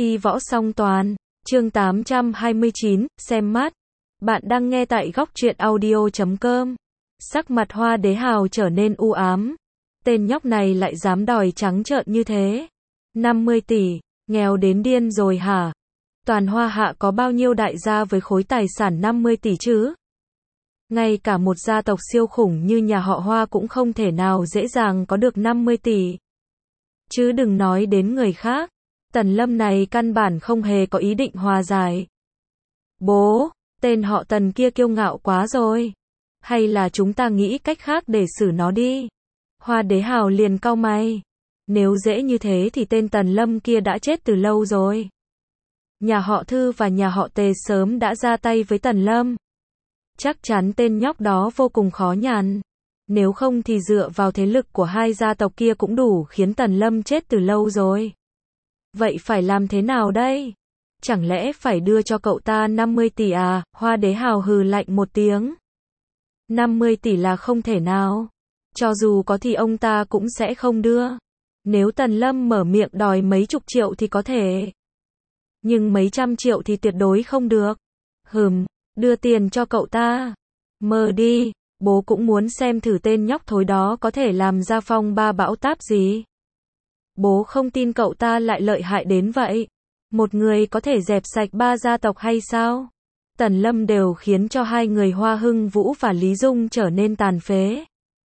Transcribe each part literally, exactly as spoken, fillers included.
Y võ song toàn, chương tám trăm hai mươi chín, xem mắt. Bạn đang nghe tại góc truyện audio chấm com. Sắc mặt Hoa Đế Hào trở nên u ám. Tên nhóc này lại dám đòi trắng trợn như thế. năm mươi tỷ, nghèo đến điên rồi hả? Toàn Hoa Hạ có bao nhiêu đại gia với khối tài sản năm mươi tỷ chứ? Ngay cả một gia tộc siêu khủng như nhà họ Hoa cũng không thể nào dễ dàng có được năm mươi tỷ. Chứ đừng nói đến người khác. Tần Lâm này căn bản không hề có ý định hòa giải. Bố, tên họ Tần kia kiêu ngạo quá rồi. Hay là chúng ta nghĩ cách khác để xử nó đi? Hoa Đế Hào liền cau mày. Nếu dễ như thế thì tên Tần Lâm kia đã chết từ lâu rồi. Nhà họ Thư và nhà họ Tề sớm đã ra tay với Tần Lâm. Chắc chắn tên nhóc đó vô cùng khó nhằn. Nếu không thì dựa vào thế lực của hai gia tộc kia cũng đủ khiến Tần Lâm chết từ lâu rồi. Vậy phải làm thế nào đây? Chẳng lẽ phải đưa cho cậu ta năm mươi tỷ à? Hoa Đế Hào hừ lạnh một tiếng. năm mươi tỷ là không thể nào. Cho dù có thì ông ta cũng sẽ không đưa. Nếu Tần Lâm mở miệng đòi mấy chục triệu thì có thể. Nhưng mấy trăm triệu thì tuyệt đối không được. Hừm, đưa tiền cho cậu ta. Mơ đi, bố cũng muốn xem thử tên nhóc thối đó có thể làm ra phong ba bão táp gì. Bố không tin cậu ta lại lợi hại đến vậy. Một người có thể dẹp sạch ba gia tộc hay sao? Tần Lâm đều khiến cho hai người Hoa Hưng Vũ và Lý Dung trở nên tàn phế.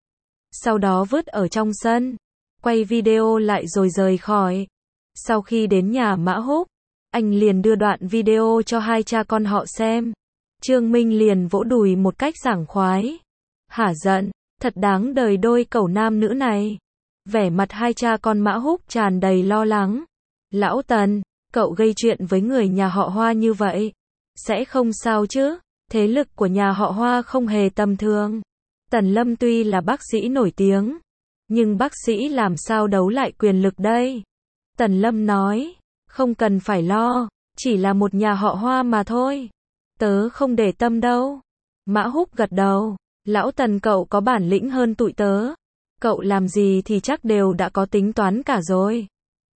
Sau đó vứt ở trong sân. Quay video lại rồi rời khỏi. Sau khi đến nhà Mã Húc, anh liền đưa đoạn video cho hai cha con họ xem. Trương Minh liền vỗ đùi một cách sảng khoái. Hả giận, thật đáng đời đôi cẩu nam nữ này. Vẻ mặt hai cha con Mã Húc tràn đầy lo lắng. Lão Tần, cậu gây chuyện với người nhà họ Hoa như vậy. Sẽ không sao chứ? Thế lực của nhà họ Hoa không hề tầm thường. Tần Lâm tuy là bác sĩ nổi tiếng. Nhưng bác sĩ làm sao đấu lại quyền lực đây? Tần Lâm nói. Không cần phải lo. Chỉ là một nhà họ Hoa mà thôi. Tớ không để tâm đâu. Mã Húc gật đầu. Lão Tần cậu có bản lĩnh hơn tụi tớ. Cậu làm gì thì chắc đều đã có tính toán cả rồi.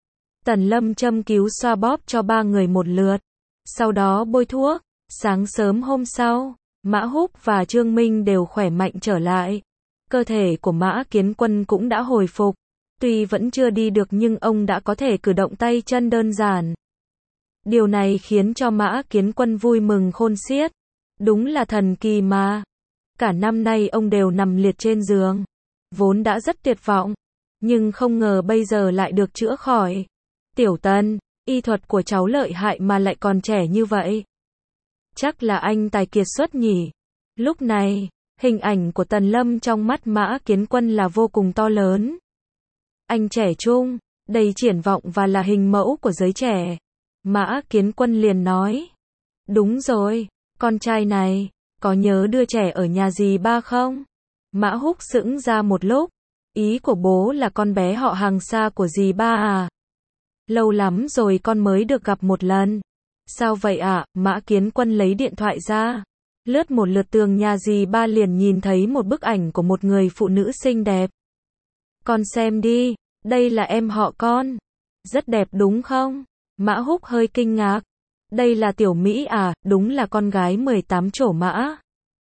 Tần Lâm châm cứu xoa bóp cho ba người một lượt. Sau đó bôi thuốc. Sáng sớm hôm sau, Mã Húc và Trương Minh đều khỏe mạnh trở lại. Cơ thể của Mã Kiến Quân cũng đã hồi phục. Tuy vẫn chưa đi được nhưng ông đã có thể cử động tay chân đơn giản. Điều này khiến cho Mã Kiến Quân vui mừng khôn xiết. Đúng là thần kỳ mà. Cả năm nay ông đều nằm liệt trên giường. Vốn đã rất tuyệt vọng. Nhưng không ngờ bây giờ lại được chữa khỏi. Tiểu Tần, y thuật của cháu lợi hại mà lại còn trẻ như vậy. Chắc là anh tài kiệt xuất nhỉ. Lúc này, hình ảnh của Tần Lâm trong mắt Mã Kiến Quân là vô cùng to lớn. Anh trẻ trung, đầy triển vọng và là hình mẫu của giới trẻ. Mã Kiến Quân liền nói. Đúng rồi, con trai này, có nhớ đưa trẻ ở nhà dì ba không? Mã Húc sững ra một lúc. Ý của bố là con bé họ hàng xa của dì ba à? Lâu lắm rồi con mới được gặp một lần. Sao vậy ạ? À? Mã Kiến Quân lấy điện thoại ra. Lướt một lượt tường nhà dì ba liền nhìn thấy một bức ảnh của một người phụ nữ xinh đẹp. Con xem đi, đây là em họ con. Rất đẹp đúng không? Mã Húc hơi kinh ngạc. Đây là Tiểu Mỹ à? Đúng là con gái mười tám trổ mã.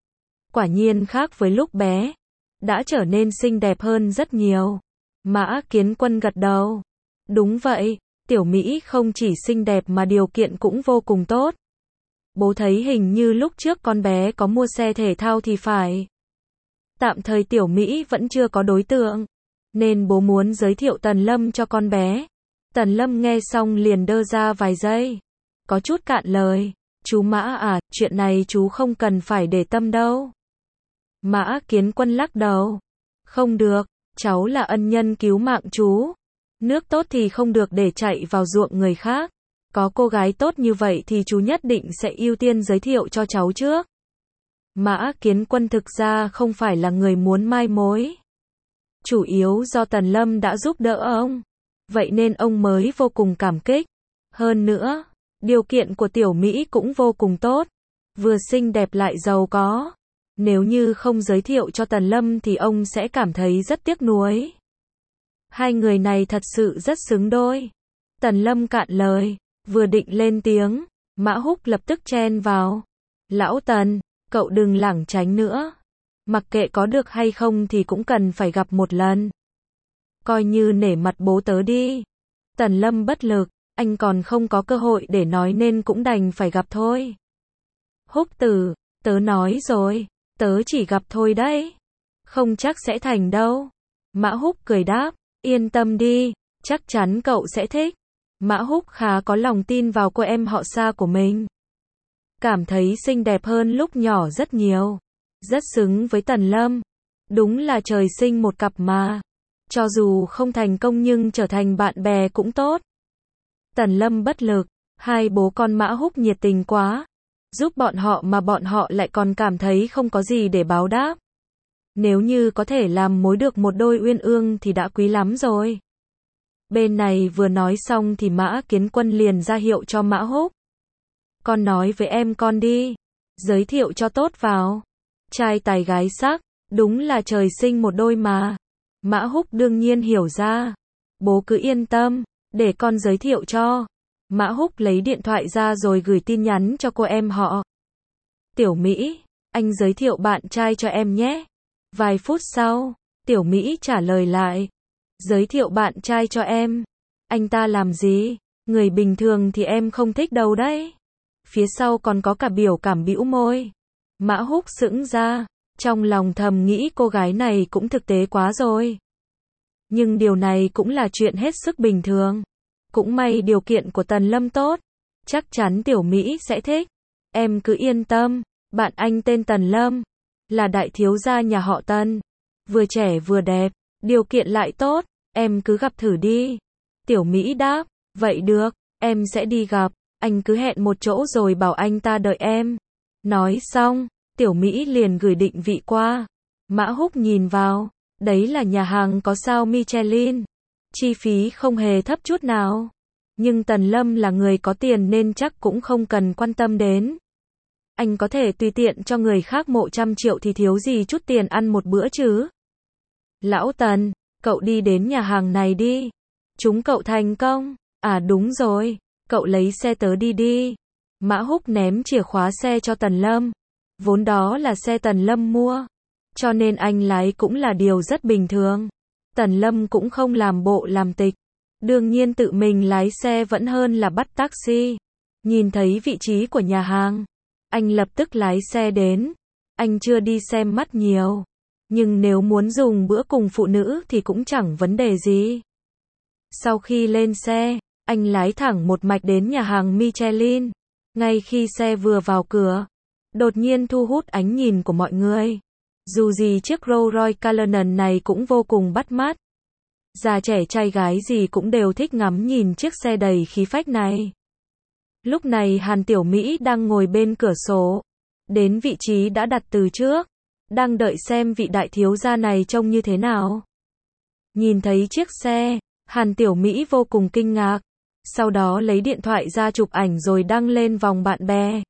Quả nhiên khác với lúc bé. Đã trở nên xinh đẹp hơn rất nhiều. Mã Kiến Quân gật đầu. Đúng vậy, Tiểu Mỹ không chỉ xinh đẹp mà điều kiện cũng vô cùng tốt. Bố thấy hình như lúc trước con bé có mua xe thể thao thì phải. Tạm thời Tiểu Mỹ vẫn chưa có đối tượng. Nên bố muốn giới thiệu Tần Lâm cho con bé. Tần Lâm nghe xong liền đơ ra vài giây. Có chút cạn lời. Chú Mã à, chuyện này chú không cần phải để tâm đâu. Mã Kiến Quân lắc đầu. Không được, cháu là ân nhân cứu mạng chú. Nước tốt thì không được để chạy vào ruộng người khác. Có cô gái tốt như vậy thì chú nhất định sẽ ưu tiên giới thiệu cho cháu trước. Mã Kiến Quân thực ra không phải là người muốn mai mối. Chủ yếu do Tần Lâm đã giúp đỡ ông. Vậy nên ông mới vô cùng cảm kích. Hơn nữa, điều kiện của Tiểu Mỹ cũng vô cùng tốt. Vừa xinh đẹp lại giàu có. Nếu như không giới thiệu cho Tần Lâm thì ông sẽ cảm thấy rất tiếc nuối. Hai người này thật sự rất xứng đôi. Tần Lâm cạn lời. Vừa định lên tiếng, Mã Húc lập tức chen vào. Lão Tần, cậu đừng lảng tránh nữa. Mặc kệ có được hay không thì cũng cần phải gặp một lần. Coi như nể mặt bố tớ đi. Tần Lâm bất lực, anh còn không có cơ hội để nói nên cũng đành phải gặp thôi. Húc tử, tớ nói rồi, tớ chỉ gặp thôi đấy. Không chắc sẽ thành đâu. Mã Húc cười đáp, yên tâm đi, chắc chắn cậu sẽ thích. Mã Húc khá có lòng tin vào cô em họ Sa của mình. Cảm thấy xinh đẹp hơn lúc nhỏ rất nhiều. Rất xứng với Tần Lâm. Đúng là trời sinh một cặp mà. Cho dù không thành công nhưng trở thành bạn bè cũng tốt. Tần Lâm bất lực, hai bố con Mã Húc nhiệt tình quá. Giúp bọn họ mà bọn họ lại còn cảm thấy không có gì để báo đáp. Nếu như có thể làm mối được một đôi uyên ương thì đã quý lắm rồi. Bên này vừa nói xong thì Mã Kiến Quân liền ra hiệu cho Mã Húc. Con nói với em con đi. Giới thiệu cho tốt vào. Trai tài gái sắc, đúng là trời sinh một đôi mà. Mã Húc đương nhiên hiểu ra. Bố cứ yên tâm, để con giới thiệu cho. Mã Húc lấy điện thoại ra rồi gửi tin nhắn cho cô em họ. Tiểu Mỹ, anh giới thiệu bạn trai cho em nhé. Vài phút sau, Tiểu Mỹ trả lời lại. Giới thiệu bạn trai cho em. Anh ta làm gì? Người bình thường thì em không thích đâu đấy. Phía sau còn có cả biểu cảm bĩu môi. Mã Húc sững ra, trong lòng thầm nghĩ cô gái này cũng thực tế quá rồi. Nhưng điều này cũng là chuyện hết sức bình thường. Cũng may điều kiện của Tần Lâm tốt. Chắc chắn Tiểu Mỹ sẽ thích. Em cứ yên tâm, bạn anh tên Tần Lâm. Là đại thiếu gia nhà họ Tần. Vừa trẻ vừa đẹp, điều kiện lại tốt. Em cứ gặp thử đi. Tiểu Mỹ đáp, vậy được, em sẽ đi gặp. Anh cứ hẹn một chỗ rồi bảo anh ta đợi em. Nói xong, Tiểu Mỹ liền gửi định vị qua. Mã Húc nhìn vào, đấy là nhà hàng có sao Michelin. Chi phí không hề thấp chút nào. Nhưng Tần Lâm là người có tiền nên chắc cũng không cần quan tâm đến. Anh có thể tùy tiện cho người khác mộ trăm triệu thì thiếu gì chút tiền ăn một bữa chứ. Lão Tần, cậu đi đến nhà hàng này đi. Chúng cậu thành công. À đúng rồi, cậu lấy xe tớ đi đi. Mã Húc ném chìa khóa xe cho Tần Lâm. Vốn đó là xe Tần Lâm mua. Cho nên anh lái cũng là điều rất bình thường. Tần Lâm cũng không làm bộ làm tịch. Đương nhiên tự mình lái xe vẫn hơn là bắt taxi. Nhìn thấy vị trí của nhà hàng, anh lập tức lái xe đến. Anh chưa đi xem mắt nhiều. Nhưng nếu muốn dùng bữa cùng phụ nữ thì cũng chẳng vấn đề gì. Sau khi lên xe, anh lái thẳng một mạch đến nhà hàng Michelin. Ngay khi xe vừa vào cửa, đột nhiên thu hút ánh nhìn của mọi người. Dù gì chiếc Rolls Royce Cullinan này cũng vô cùng bắt mắt. Già trẻ trai gái gì cũng đều thích ngắm nhìn chiếc xe đầy khí phách này. Lúc này Hàn Tiểu Mỹ đang ngồi bên cửa sổ. Đến vị trí đã đặt từ trước. Đang đợi xem vị đại thiếu gia này trông như thế nào. Nhìn thấy chiếc xe, Hàn Tiểu Mỹ vô cùng kinh ngạc. Sau đó lấy điện thoại ra chụp ảnh rồi đăng lên vòng bạn bè.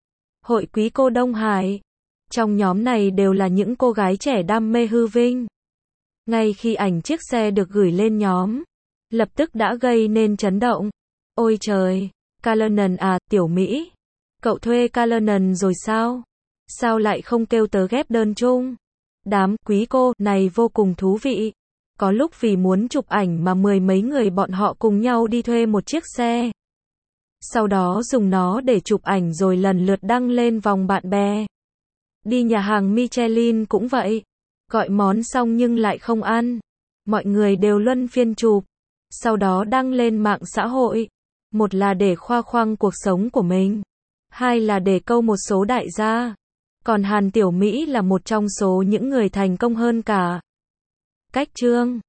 Hội quý cô Đông Hải. Trong nhóm này đều là những cô gái trẻ đam mê hư vinh. Ngay khi ảnh chiếc xe được gửi lên nhóm, lập tức đã gây nên chấn động. Ôi trời, Cullinan à, Tiểu Mỹ. Cậu thuê Cullinan rồi sao? Sao lại không kêu tớ ghép đơn chung? Đám quý cô này vô cùng thú vị. Có lúc vì muốn chụp ảnh mà mười mấy người bọn họ cùng nhau đi thuê một chiếc xe. Sau đó dùng nó để chụp ảnh rồi lần lượt đăng lên vòng bạn bè. Đi nhà hàng Michelin cũng vậy. Gọi món xong nhưng lại không ăn. Mọi người đều luân phiên chụp. Sau đó đăng lên mạng xã hội. Một là để khoe khoang cuộc sống của mình. Hai là để câu một số đại gia. Còn Hàn Tiểu Mỹ là một trong số những người thành công hơn cả. Cách chương